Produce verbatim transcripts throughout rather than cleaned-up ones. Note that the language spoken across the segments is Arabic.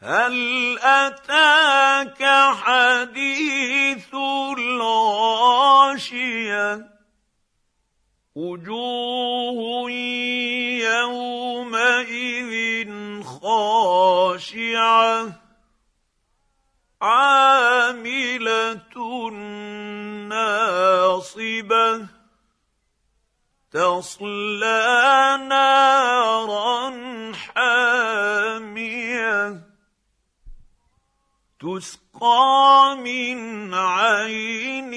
هل أتاك حديث الغاشية وجوه يومئذ خاشعة عاملة ناصبة تصلى نارا حامية تسقى من عين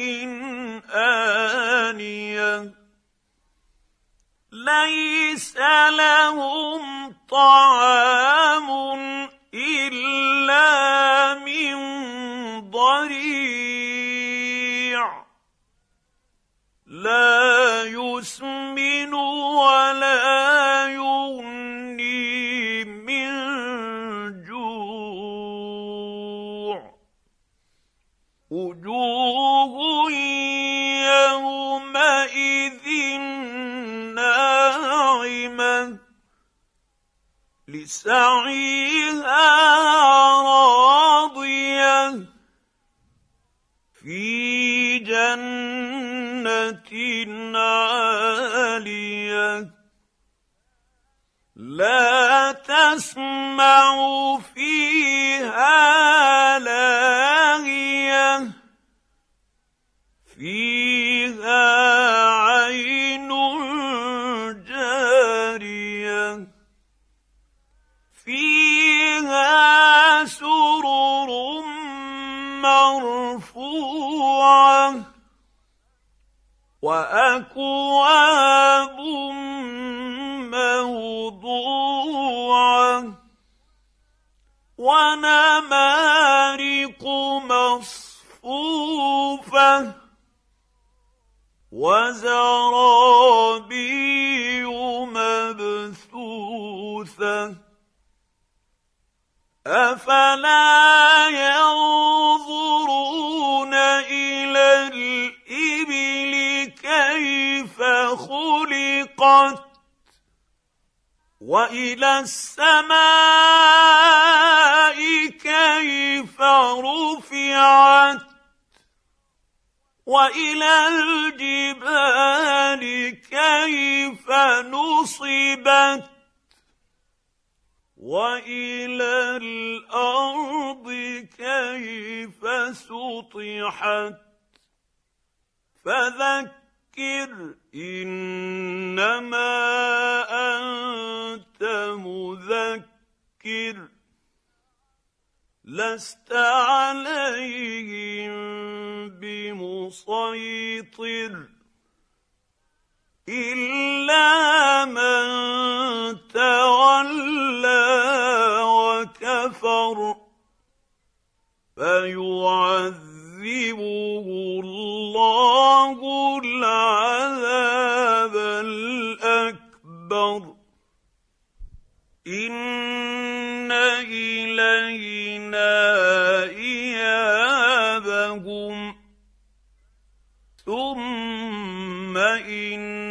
آنية ليس لهم طعام إلا من ضريع لا يسمن ولا يغني من جوع وجوه يومئذ ناعمة لسعيها راضية في جنة عالية لا تسمع فيها لاغية فيها عين جارية فيها سرر مرفوعة وأكواب موضوعة ونمارق مصفوفة وزرابي مبثوثة أفلا ينظرون إلى الإبل كيف خلقت وإلى السماء كيف رفعت وإلى الجبال كيف نصبت وإلى الأرض كيف سطحت فذكر إنما أنت مذكر لست عليهم بمسيطر إلا من تولى وكفر فيعذبه الله العذاب الأكبر إن إلينا إيابهم ثم إن